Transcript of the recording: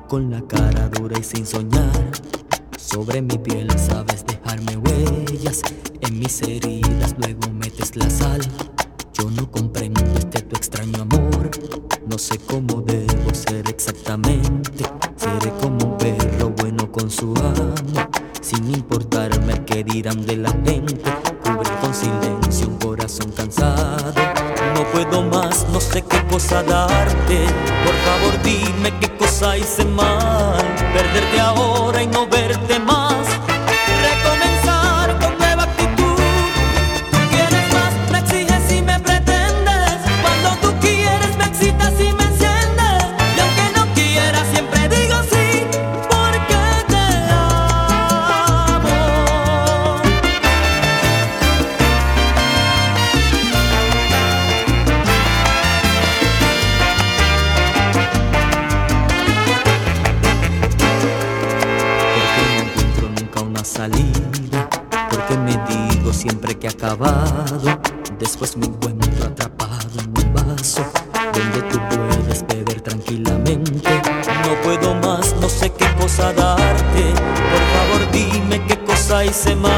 con la cara dura y sin soñar. Sobre mi piel sabes dejarme huellas, en mis heridas luego metes la sal. Yo no comprendo este tu extraño amor, no sé cómo debo ser exactamente. Seré como un perro bueno con su amo, sin importarme el que dirán de la gente. Cubre con silencio un corazón cansado. No puedo más, no sé qué cosa darte. Por favor dime qué cosa hice mal. Perderte ahora y no verte más. Recomenzar con nueva actitud. Tú quieres más, me exiges y me pretendes. Cuando tú quieres me excitas y me enciendes. Y aunque no quieras siempre digo sí, porque te amo. Salida, porque me digo siempre que he acabado. Después me encuentro atrapado en un vaso donde tú puedes beber tranquilamente. No puedo más, no sé qué cosa darte. Por favor dime qué cosa hice mal.